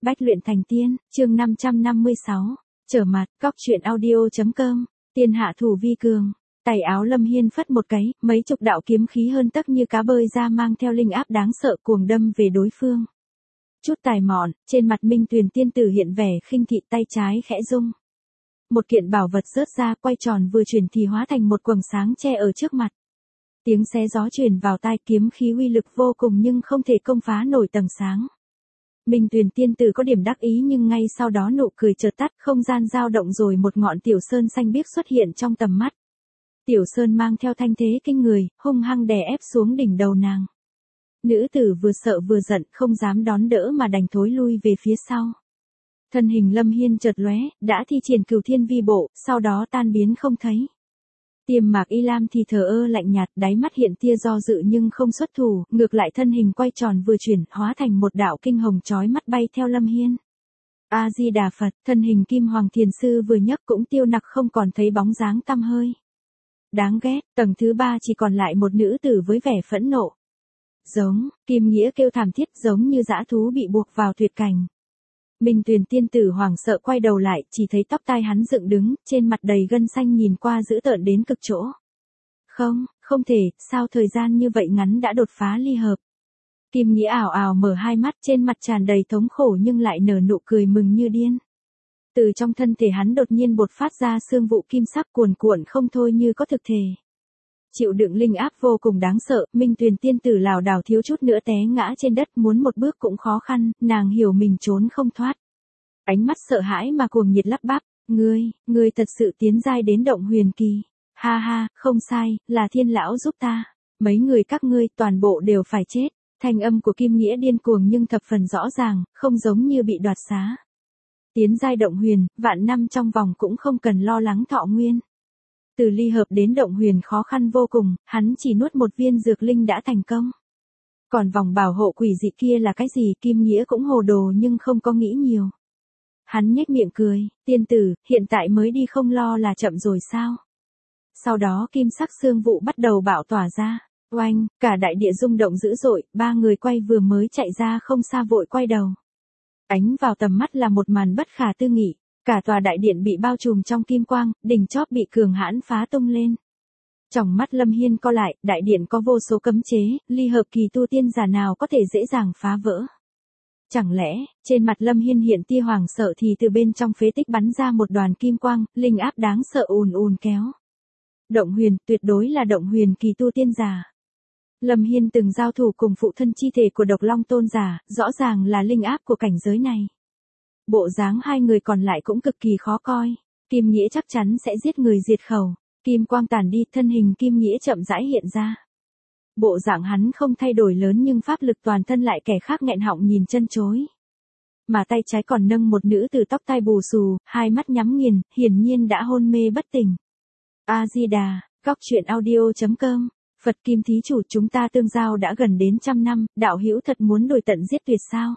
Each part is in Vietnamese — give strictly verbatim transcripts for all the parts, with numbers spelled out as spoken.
Bách luyện thành tiên, chương năm trăm năm mươi sáu, trở mặt, cóc truyện audio.com, tiên hạ thủ vi cường. Tay áo Lâm Hiên phất một cái, mấy chục đạo kiếm khí hơn tấc như cá bơi ra mang theo linh áp đáng sợ cuồng đâm về đối phương. Chút tài mọn, trên mặt Minh Tuyền tiên tử hiện vẻ khinh thị, tay trái khẽ rung. Một kiện bảo vật rớt ra, quay tròn vừa chuyển thì hóa thành một quầng sáng che ở trước mặt. Tiếng xé gió truyền vào tai, kiếm khí uy lực vô cùng nhưng không thể công phá nổi tầng sáng. Minh Tuyền tiên tử có điểm đắc ý nhưng ngay sau đó nụ cười chợt tắt, không gian dao động rồi một ngọn tiểu sơn xanh biếc xuất hiện trong tầm mắt. Tiểu sơn mang theo thanh thế kinh người, hung hăng đè ép xuống đỉnh đầu nàng. Nữ tử vừa sợ vừa giận, không dám đón đỡ mà đành thối lui về phía sau. Thân hình Lâm Hiên chợt lóe, đã thi triển Cửu Thiên Vi Bộ, sau đó tan biến không thấy. Tiềm Mạc Y Lam thì thờ ơ lạnh nhạt, đáy mắt hiện tia do dự nhưng không xuất thủ, ngược lại thân hình quay tròn vừa chuyển, hóa thành một đạo kinh hồng chói mắt bay theo Lâm Hiên. A Di Đà Phật, thân hình Kim Hoàng Thiền sư vừa nhấc cũng tiêu nặc không còn thấy bóng dáng tăm hơi. Đáng ghét, tầng thứ ba chỉ còn lại một nữ tử với vẻ phẫn nộ. Giống, Kim Nghĩa kêu thảm thiết giống như dã thú bị buộc vào tuyệt cảnh. Minh Tuyền tiên tử hoảng sợ quay đầu lại, chỉ thấy tóc tai hắn dựng đứng, trên mặt đầy gân xanh nhìn qua dữ tợn đến cực chỗ. Không, không thể, sao thời gian như vậy ngắn đã đột phá ly hợp. Kim Nghĩa ảo ảo mở hai mắt, trên mặt tràn đầy thống khổ nhưng lại nở nụ cười mừng như điên. Từ trong thân thể hắn đột nhiên bột phát ra sương vụ kim sắc cuồn cuộn không thôi như có thực thể. Chịu đựng linh áp vô cùng đáng sợ, Minh Tuyền tiên tử lảo đảo thiếu chút nữa té ngã trên đất, muốn một bước cũng khó khăn, nàng hiểu mình trốn không thoát. Ánh mắt sợ hãi mà cuồng nhiệt lắp bắp, ngươi, ngươi thật sự tiến giai đến động huyền kỳ. Ha ha, không sai, là Thiên lão giúp ta. Mấy người các ngươi toàn bộ đều phải chết. Thanh âm của Kim Nghĩa điên cuồng nhưng thập phần rõ ràng, không giống như bị đoạt xá. Tiến giai động huyền, vạn năm trong vòng cũng không cần lo lắng thọ nguyên. Từ ly hợp đến động huyền khó khăn vô cùng, hắn chỉ nuốt một viên dược linh đã thành công. Còn vòng bảo hộ quỷ dị kia là cái gì? Kim Nghĩa cũng hồ đồ nhưng không có nghĩ nhiều. Hắn nhếch miệng cười, tiên tử, hiện tại mới đi không lo là chậm rồi sao? Sau đó kim sắc sương vụ bắt đầu bạo tỏa ra, oanh, cả đại địa rung động dữ dội, ba người quay vừa mới chạy ra không xa vội quay đầu. Ánh vào tầm mắt là một màn bất khả tư nghị. Cả tòa đại điện bị bao trùm trong kim quang, đỉnh chóp bị cường hãn phá tung lên. Trong mắt Lâm Hiên co lại, đại điện có vô số cấm chế, ly hợp kỳ tu tiên giả nào có thể dễ dàng phá vỡ. Chẳng lẽ, trên mặt Lâm Hiên hiện tia hoàng sợ thì từ bên trong phế tích bắn ra một đoàn kim quang, linh áp đáng sợ ùn ùn kéo. Động huyền, tuyệt đối là động huyền kỳ tu tiên giả. Lâm Hiên từng giao thủ cùng phụ thân chi thể của Độc Long tôn giả, rõ ràng là linh áp của cảnh giới này. Bộ dáng hai người còn lại cũng cực kỳ khó coi. Kim Nghĩa chắc chắn sẽ giết người diệt khẩu. Kim quang tàn đi, thân hình Kim Nghĩa chậm rãi hiện ra. Bộ dạng hắn không thay đổi lớn nhưng pháp lực toàn thân lại kẻ khác nghẹn họng nhìn chân chối. Mà tay trái còn nâng một nữ tử tóc tai bù xù, hai mắt nhắm nghiền, hiển nhiên đã hôn mê bất tỉnh. A Di Đà, cóc truyện audio.com, Phật Kim thí chủ, chúng ta tương giao đã gần đến trăm năm, đạo hữu thật muốn đuổi tận giết tuyệt sao?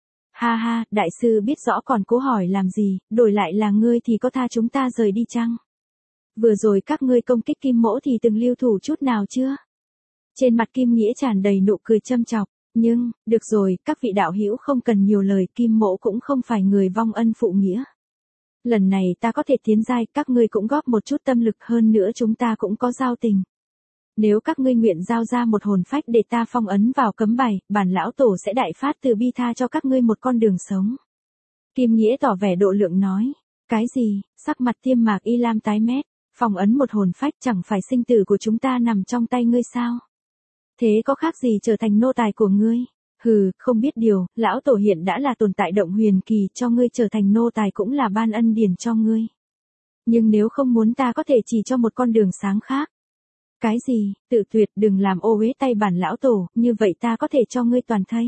Ha ha, đại sư biết rõ còn cố hỏi làm gì, đổi lại là ngươi thì có tha chúng ta rời đi chăng? Vừa rồi các ngươi công kích Kim Mỗ thì từng lưu thủ chút nào chưa? Trên mặt Kim Nghĩa tràn đầy nụ cười châm chọc, nhưng, được rồi, các vị đạo hữu không cần nhiều lời, Kim Mỗ cũng không phải người vong ân phụ nghĩa. Lần này ta có thể tiến giai, các ngươi cũng góp một chút tâm lực, hơn nữa chúng ta cũng có giao tình. Nếu các ngươi nguyện giao ra một hồn phách để ta phong ấn vào cấm bài, bản lão tổ sẽ đại phát từ bi tha cho các ngươi một con đường sống. Kim Nghĩa tỏ vẻ độ lượng nói. Cái gì? Sắc mặt Tiêm Mạc Y Lam tái mét. Phong ấn một hồn phách, chẳng phải sinh tử của chúng ta nằm trong tay ngươi sao? Thế có khác gì trở thành nô tài của ngươi? Hừ, không biết điều, lão tổ hiện đã là tồn tại động huyền kỳ, cho ngươi trở thành nô tài cũng là ban ân điển cho ngươi. Nhưng nếu không muốn ta có thể chỉ cho một con đường sáng khác. Cái gì? Tự tuyệt, đừng làm ô uế tay bản lão tổ, như vậy ta có thể cho ngươi toàn thây.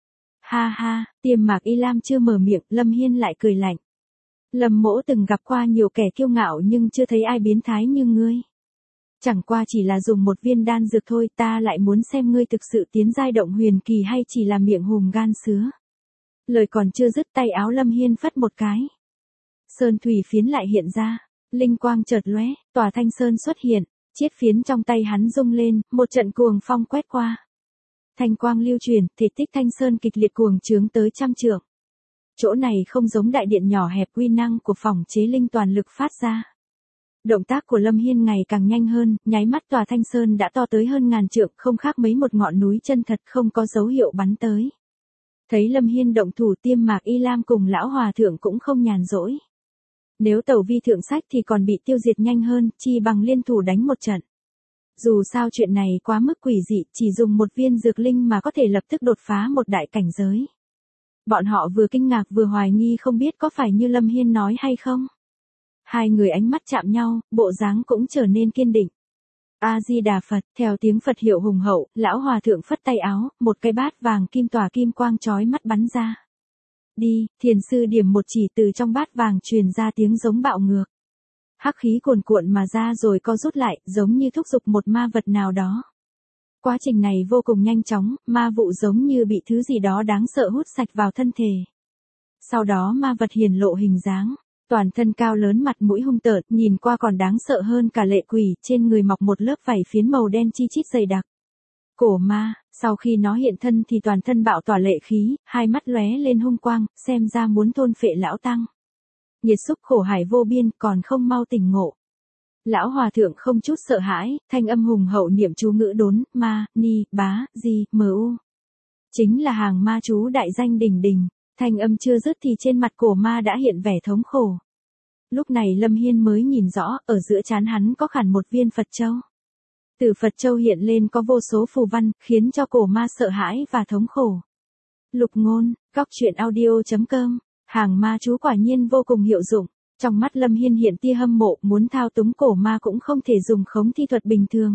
Ha ha, Tiêm Mạc Y Lam chưa mở miệng, Lâm Hiên lại cười lạnh. Lâm Mỗ từng gặp qua nhiều kẻ kiêu ngạo nhưng chưa thấy ai biến thái như ngươi. Chẳng qua chỉ là dùng một viên đan dược thôi, ta lại muốn xem ngươi thực sự tiến giai động huyền kỳ hay chỉ là miệng hùm gan sứa. Lời còn chưa dứt, tay áo Lâm Hiên phất một cái. Sơn thủy phiến lại hiện ra, linh quang chợt lóe, tòa thanh sơn xuất hiện. Chiết phiến trong tay hắn rung lên, một trận cuồng phong quét qua. Thanh quang lưu truyền, thể tích thanh sơn kịch liệt cuồng trướng tới trăm trượng. chỗ này không giống đại điện nhỏ hẹp, uy năng của phòng chế linh toàn lực phát ra. Động tác của Lâm Hiên ngày càng nhanh hơn, nháy mắt tòa Thanh Sơn đã to tới hơn ngàn trượng, không khác mấy một ngọn núi chân thật, không có dấu hiệu bắn tới. Thấy Lâm Hiên động thủ, Tiêm Mạc Y Lam cùng lão hòa thượng cũng không nhàn rỗi. Nếu tẩu vi thượng sách thì còn bị tiêu diệt nhanh hơn, chi bằng liên thủ đánh một trận. Dù sao chuyện này quá mức quỷ dị, chỉ dùng một viên dược linh mà có thể lập tức đột phá một đại cảnh giới. Bọn họ vừa kinh ngạc vừa hoài nghi không biết có phải như Lâm Hiên nói hay không. Hai người ánh mắt chạm nhau, bộ dáng cũng trở nên kiên định. A-di-đà Phật, theo tiếng Phật hiệu hùng hậu, lão hòa thượng phất tay áo, một cái bát vàng kim tỏa kim quang chói mắt bắn ra. Đi, thiền sư điểm một chỉ, từ trong bát vàng truyền ra tiếng giống bạo ngược. Hắc khí cuồn cuộn mà ra rồi co rút lại, giống như thúc giục một ma vật nào đó. Quá trình này vô cùng nhanh chóng, ma vụ giống như bị thứ gì đó đáng sợ hút sạch vào thân thể. Sau đó ma vật hiển lộ hình dáng, toàn thân cao lớn, mặt mũi hung tợn, nhìn qua còn đáng sợ hơn cả lệ quỷ, trên người mọc một lớp vảy phiến màu đen chi chít dày đặc. Cổ ma, sau khi nó hiện thân thì toàn thân bạo tỏa lệ khí, hai mắt lóe lên hung quang, xem ra muốn thôn phệ lão tăng. Nhiệt xúc khổ hải vô biên, còn không mau tỉnh ngộ. Lão hòa thượng không chút sợ hãi, thanh âm hùng hậu niệm chú ngữ đốn, ma, ni, bá, di, mu. Chính là hàng ma chú đại danh đỉnh đỉnh, thanh âm chưa dứt thì trên mặt cổ ma đã hiện vẻ thống khổ. Lúc này Lâm Hiên mới nhìn rõ, ở giữa trán hắn có khảm một viên Phật châu. Từ Phật châu hiện lên có vô số phù văn, khiến cho cổ ma sợ hãi và thống khổ. Lục ngôn, góc truyện audio chấm com, hàng ma chú quả nhiên vô cùng hiệu dụng. Trong mắt Lâm Hiên hiện tia hâm mộ, muốn thao túng cổ ma cũng không thể dùng khống thi thuật bình thường.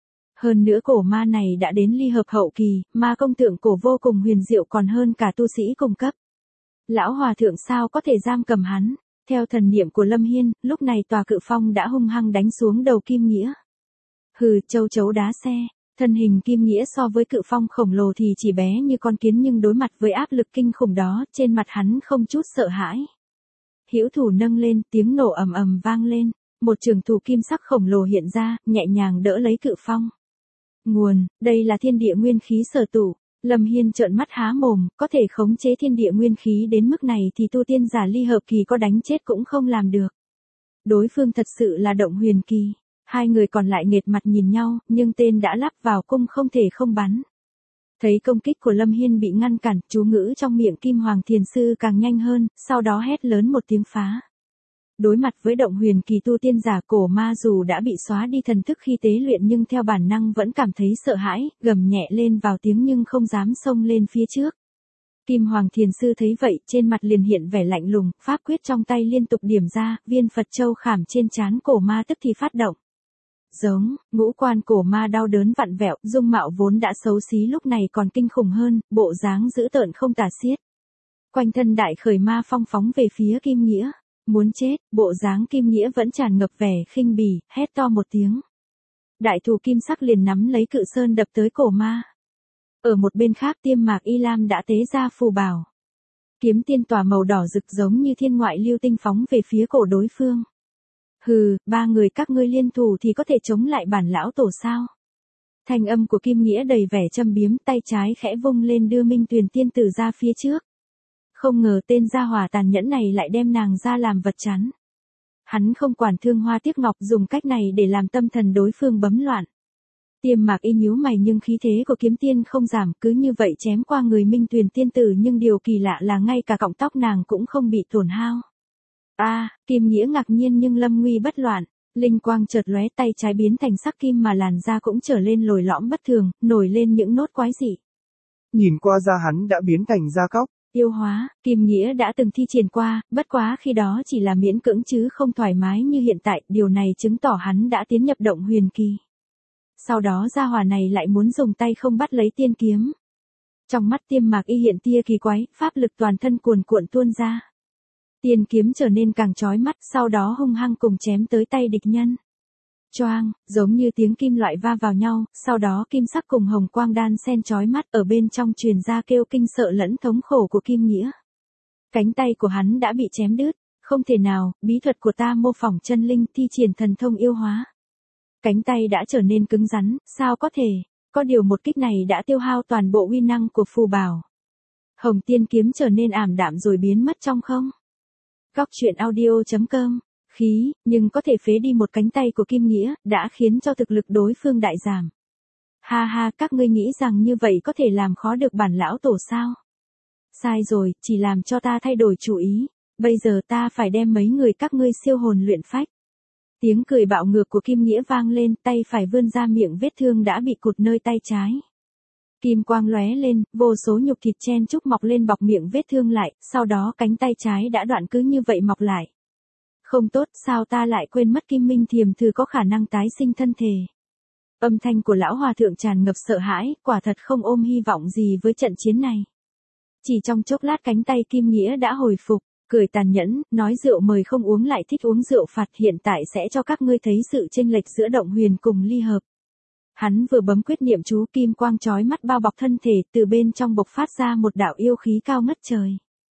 Hơn nữa cổ ma này đã đến ly hợp hậu kỳ, ma công tượng cổ vô cùng huyền diệu, còn hơn cả tu sĩ cùng cấp. Lão hòa thượng sao có thể giam cầm hắn? Theo thần niệm của Lâm Hiên, lúc này tòa cự phong đã hung hăng đánh xuống đầu Kim Nghĩa. Hừ, châu chấu đá xe, thân hình Kim Nghĩa so với cự phong khổng lồ thì chỉ bé như con kiến, nhưng đối mặt với áp lực kinh khủng đó, trên mặt hắn không chút sợ hãi. Hữu thủ nâng lên, tiếng nổ ầm ầm vang lên, một trường thủ kim sắc khổng lồ hiện ra, nhẹ nhàng đỡ lấy cự phong. Nguồn, đây là thiên địa nguyên khí sở tụ. Lâm Hiên trợn mắt há mồm, có thể khống chế thiên địa nguyên khí đến mức này thì tu tiên giả ly hợp kỳ có đánh chết cũng không làm được. Đối phương thật sự là động huyền kỳ. Hai người còn lại nghệt mặt nhìn nhau, nhưng tên đã lắp vào cung không thể không bắn. Thấy công kích của Lâm Hiên bị ngăn cản, chú ngữ trong miệng Kim Hoàng Thiền Sư càng nhanh hơn, sau đó hét lớn một tiếng phá. Đối mặt với động huyền kỳ tu tiên giả, cổ ma dù đã bị xóa đi thần thức khi tế luyện nhưng theo bản năng vẫn cảm thấy sợ hãi, gầm nhẹ lên vào tiếng nhưng không dám xông lên phía trước. Kim Hoàng Thiền Sư thấy vậy, trên mặt liền hiện vẻ lạnh lùng, pháp quyết trong tay liên tục điểm ra, viên Phật châu khảm trên trán cổ ma tức thì phát động. Giống, ngũ quan cổ ma đau đớn vặn vẹo, dung mạo vốn đã xấu xí lúc này còn kinh khủng hơn, bộ dáng dữ tợn không tả xiết. Quanh thân đại khởi ma phong phóng về phía Kim Nghĩa, muốn chết, bộ dáng Kim Nghĩa vẫn tràn ngập vẻ khinh bỉ, hét to một tiếng. Đại thủ kim sắc liền nắm lấy cự sơn đập tới cổ ma. Ở một bên khác, Tiêm Mạc Y Lam đã tế ra phù bảo. Kiếm tiên tỏa màu đỏ rực giống như thiên ngoại lưu tinh phóng về phía cổ đối phương. Hừ, ba người các ngươi liên thủ thì có thể chống lại bản lão tổ sao? Thanh âm của Kim Nghĩa đầy vẻ châm biếm, tay trái khẽ vung lên đưa Minh Tuyền tiên tử ra phía trước. Không ngờ tên gia hỏa tàn nhẫn này lại đem nàng ra làm vật chắn. Hắn không quản thương hoa tiếc ngọc, dùng cách này để làm tâm thần đối phương bấm loạn. Tiêm Mạc Y nhíu mày nhưng khí thế của kiếm tiên không giảm, cứ như vậy chém qua người Minh Tuyền tiên tử, nhưng điều kỳ lạ là ngay cả cọng tóc nàng cũng không bị tổn hao. A, à, Kim Nghĩa ngạc nhiên nhưng lâm nguy bất loạn, linh quang chợt lóe, tay trái biến thành sắc kim mà làn da cũng trở lên lồi lõm bất thường, nổi lên những nốt quái dị. Nhìn qua da hắn đã biến thành da cóc. Yêu hóa, Kim Nghĩa đã từng thi triển qua, bất quá khi đó chỉ là miễn cưỡng chứ không thoải mái như hiện tại, điều này chứng tỏ hắn đã tiến nhập động huyền kỳ. Sau đó gia hỏa này lại muốn dùng tay không bắt lấy tiên kiếm. Trong mắt Tiêm Mạc Y hiện tia kỳ quái, pháp lực toàn thân cuồn cuộn tuôn ra. Tiên kiếm trở nên càng chói mắt, sau đó hung hăng cùng chém tới tay địch nhân. Choang, giống như tiếng kim loại va vào nhau, sau đó kim sắc cùng hồng quang đan xen chói mắt, ở bên trong truyền ra kêu kinh sợ lẫn thống khổ của Kim Nghĩa. Cánh tay của hắn đã bị chém đứt, không thể nào, bí thuật của ta mô phỏng chân linh, thi triển thần thông yêu hóa. Cánh tay đã trở nên cứng rắn, sao có thể, có điều một kích này đã tiêu hao toàn bộ uy năng của phù bảo. Hồng tiên kiếm trở nên ảm đạm rồi biến mất trong không. Góc truyện audio.com. Khí, nhưng có thể phế đi một cánh tay của Kim Nghĩa, đã khiến cho thực lực đối phương đại giảm. Ha ha, các ngươi nghĩ rằng như vậy có thể làm khó được bản lão tổ sao? Sai rồi, chỉ làm cho ta thay đổi chủ ý. Bây giờ ta phải đem mấy người các ngươi siêu hồn luyện phách. Tiếng cười bạo ngược của Kim Nghĩa vang lên, tay phải vươn ra, miệng vết thương đã bị cụt nơi tay trái. Kim quang lóe lên, vô số nhục thịt chen chúc mọc lên bọc miệng vết thương lại, sau đó cánh tay trái đã đoạn cứ như vậy mọc lại. Không tốt, sao ta lại quên mất Kim Minh Thiềm Thư có khả năng tái sinh thân thể. Âm thanh của lão hòa thượng tràn ngập sợ hãi, quả thật không ôm hy vọng gì với trận chiến này. Chỉ trong chốc lát cánh tay Kim Nghĩa đã hồi phục, cười tàn nhẫn, nói rượu mời không uống lại thích uống rượu phạt, hiện tại sẽ cho các ngươi thấy sự chênh lệch giữa Động Huyền cùng Ly Hợp. Hắn vừa bấm quyết niệm chú, kim quang chói mắt bao bọc thân thể, từ bên trong bộc phát ra một đạo yêu khí cao ngất trời.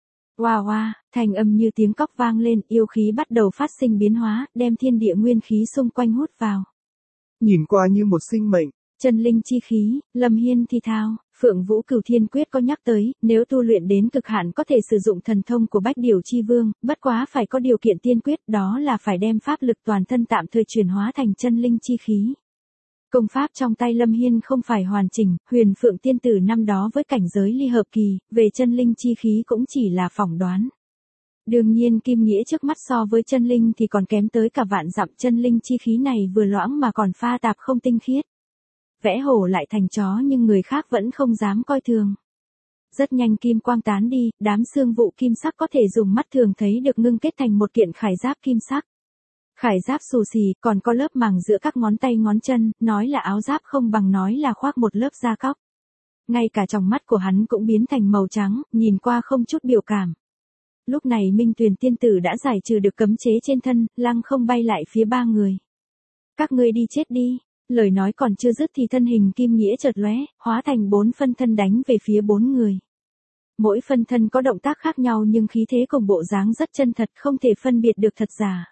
Oa oa, thành âm như tiếng cóc vang lên, yêu khí bắt đầu phát sinh biến hóa, đem thiên địa nguyên khí xung quanh hút vào. Nhìn qua như một sinh mệnh. Chân linh chi khí, Lâm Hiên thi thao, Phượng Vũ Cửu Thiên Quyết có nhắc tới, nếu tu luyện đến cực hạn có thể sử dụng thần thông của Bách Điểu Chi Vương, bất quá phải có điều kiện tiên quyết, đó là phải đem pháp lực toàn thân tạm thời chuyển hóa thành chân linh chi khí. Công pháp trong tay Lâm Hiên không phải hoàn chỉnh, Huyền Phượng tiên tử năm đó với cảnh giới ly hợp kỳ, về chân linh chi khí cũng chỉ là phỏng đoán. Đương nhiên Kim Nghĩa trước mắt so với chân linh thì còn kém tới cả vạn dặm, chân linh chi khí này vừa loãng mà còn pha tạp không tinh khiết. Vẽ hổ lại thành chó nhưng người khác vẫn không dám coi thường. Rất nhanh kim quang tán đi, đám xương vụ kim sắc có thể dùng mắt thường thấy được ngưng kết thành một kiện khải giáp kim sắc. Khải giáp xù xì, còn có lớp màng giữa các ngón tay ngón chân, nói là áo giáp không bằng nói là khoác một lớp da cóc. Ngay cả tròng mắt của hắn cũng biến thành màu trắng, nhìn qua không chút biểu cảm. Lúc này Minh Tuyền tiên tử đã giải trừ được cấm chế trên thân, lăng không bay lại phía ba người. Các ngươi đi chết đi. Lời nói còn chưa dứt thì thân hình Kim Nghĩa chợt lóe, hóa thành bốn phân thân đánh về phía bốn người. Mỗi phân thân có động tác khác nhau nhưng khí thế cùng bộ dáng rất chân thật, không thể phân biệt được thật giả.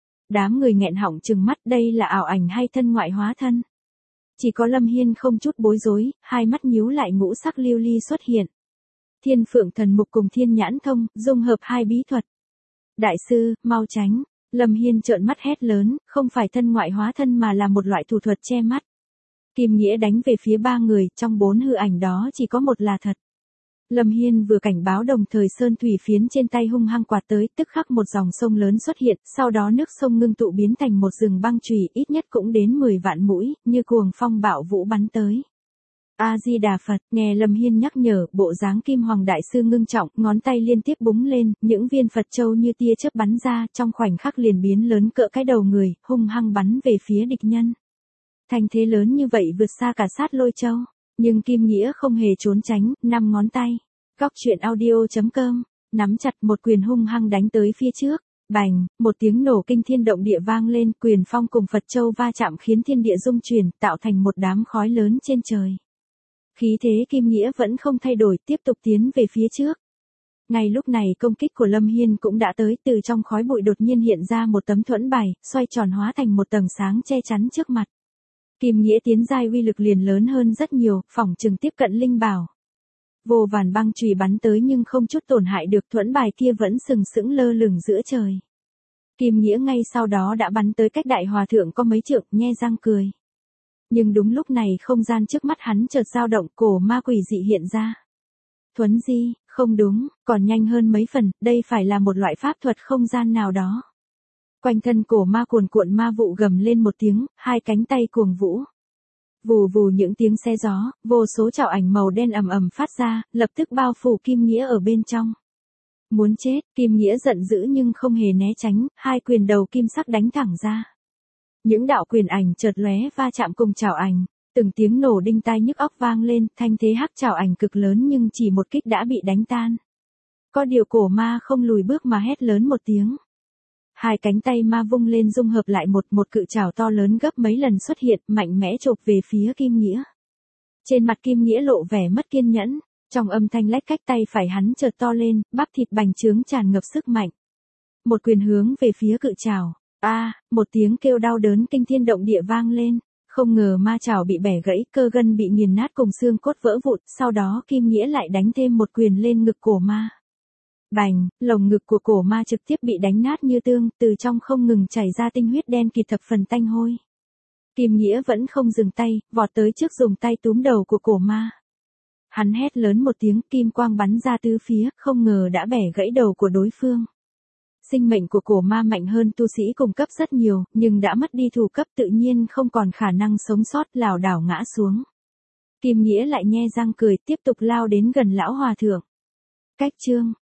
Đám người nghẹn họng trừng mắt, đây là ảo ảnh hay thân ngoại hóa thân? Chỉ có Lâm Hiên không chút bối rối, hai mắt nhíu lại, ngũ sắc lưu ly xuất hiện. Thiên Phượng Thần Mục cùng Thiên Nhãn Thông, dung hợp hai bí thuật. Đại sư, mau tránh. Lâm Hiên trợn mắt hét lớn, không phải thân ngoại hóa thân mà là một loại thủ thuật che mắt. Kim Nghĩa đánh về phía ba người, trong bốn hư ảnh đó chỉ có một là thật. Lâm Hiên vừa cảnh báo đồng thời sơn thủy phiến trên tay hung hăng quạt tới, tức khắc một dòng sông lớn xuất hiện, sau đó nước sông ngưng tụ biến thành một rừng băng chùy, ít nhất cũng đến mười vạn mũi, như cuồng phong bạo vũ bắn tới. A-di-đà Phật, nghe Lâm Hiên nhắc nhở, bộ dáng Kim Hoàng Đại Sư ngưng trọng, ngón tay liên tiếp búng lên, những viên Phật châu như tia chớp bắn ra, trong khoảnh khắc liền biến lớn cỡ cái đầu người, hung hăng bắn về phía địch nhân. Thành thế lớn như vậy vượt xa cả Sát Lôi Châu, nhưng Kim Nghĩa không hề trốn tránh, năm ngón tay. Góc truyện audio.com, nắm chặt một quyền hung hăng đánh tới phía trước. Bành, một tiếng nổ kinh thiên động địa vang lên, quyền phong cùng Phật châu va chạm khiến thiên địa rung chuyển, tạo thành một đám khói lớn trên trời. Khí thế Kim Nghĩa vẫn không thay đổi, tiếp tục tiến về phía trước. Ngay lúc này công kích của Lâm Hiên cũng đã tới, từ trong khói bụi đột nhiên hiện ra một tấm thuẫn bài, xoay tròn hóa thành một tầng sáng che chắn trước mặt. Kim Nghĩa tiến giai uy lực liền lớn hơn rất nhiều, phỏng chừng tiếp cận linh bảo. Vô vàn băng chùy bắn tới nhưng không chút tổn hại được, thuẫn bài kia vẫn sừng sững lơ lửng giữa trời. Kim Nghĩa ngay sau đó đã bắn tới cách đại hòa thượng có mấy trượng, nhe răng cười. Nhưng đúng lúc này không gian trước mắt hắn chợt dao động, cổ ma quỷ dị hiện ra. Thuấn di, không đúng, còn nhanh hơn mấy phần, đây phải là một loại pháp thuật không gian nào đó. Quanh thân cổ ma cuồn cuộn ma vụ gầm lên một tiếng, hai cánh tay cuồng vũ. Vù vù những tiếng xe gió, vô số trảo ảnh màu đen ầm ầm phát ra, lập tức bao phủ Kim Nghĩa ở bên trong. Muốn chết, Kim Nghĩa giận dữ nhưng không hề né tránh, hai quyền đầu kim sắc đánh thẳng ra. Những đạo quyền ảnh chợt lóe va chạm cùng trảo ảnh, từng tiếng nổ đinh tai nhức óc vang lên, thanh thế hắc trảo ảnh cực lớn nhưng chỉ một kích đã bị đánh tan. Có điều cổ ma không lùi bước mà hét lớn một tiếng. Hai cánh tay ma vung lên dung hợp lại một một cự trảo to lớn gấp mấy lần xuất hiện, mạnh mẽ chộp về phía Kim Nghĩa. Trên mặt Kim Nghĩa lộ vẻ mất kiên nhẫn, trong âm thanh lách cách tay phải hắn chợt to lên, bắp thịt bành trướng tràn ngập sức mạnh. Một quyền hướng về phía cự trảo. A, à, một tiếng kêu đau đớn kinh thiên động địa vang lên, Không ngờ ma chảo bị bẻ gãy, cơ gân bị nghiền nát cùng xương cốt vỡ vụn, sau đó Kim Nghĩa lại đánh thêm một quyền lên ngực cổ ma. Bành, lồng ngực của cổ ma trực tiếp bị đánh nát như tương, từ trong không ngừng chảy ra tinh huyết đen kịt thập phần tanh hôi. Kim Nghĩa vẫn không dừng tay, vọt tới trước dùng tay túm đầu của cổ ma. Hắn hét lớn một tiếng, kim quang bắn ra tứ phía, không ngờ đã bẻ gãy đầu của đối phương. Sinh mệnh của cổ ma mạnh hơn tu sĩ cùng cấp rất nhiều, nhưng đã mất đi thủ cấp tự nhiên không còn khả năng sống sót, lảo đảo ngã xuống. Kim Nghĩa lại nhe răng cười, tiếp tục lao đến gần lão hòa thượng. Cách chương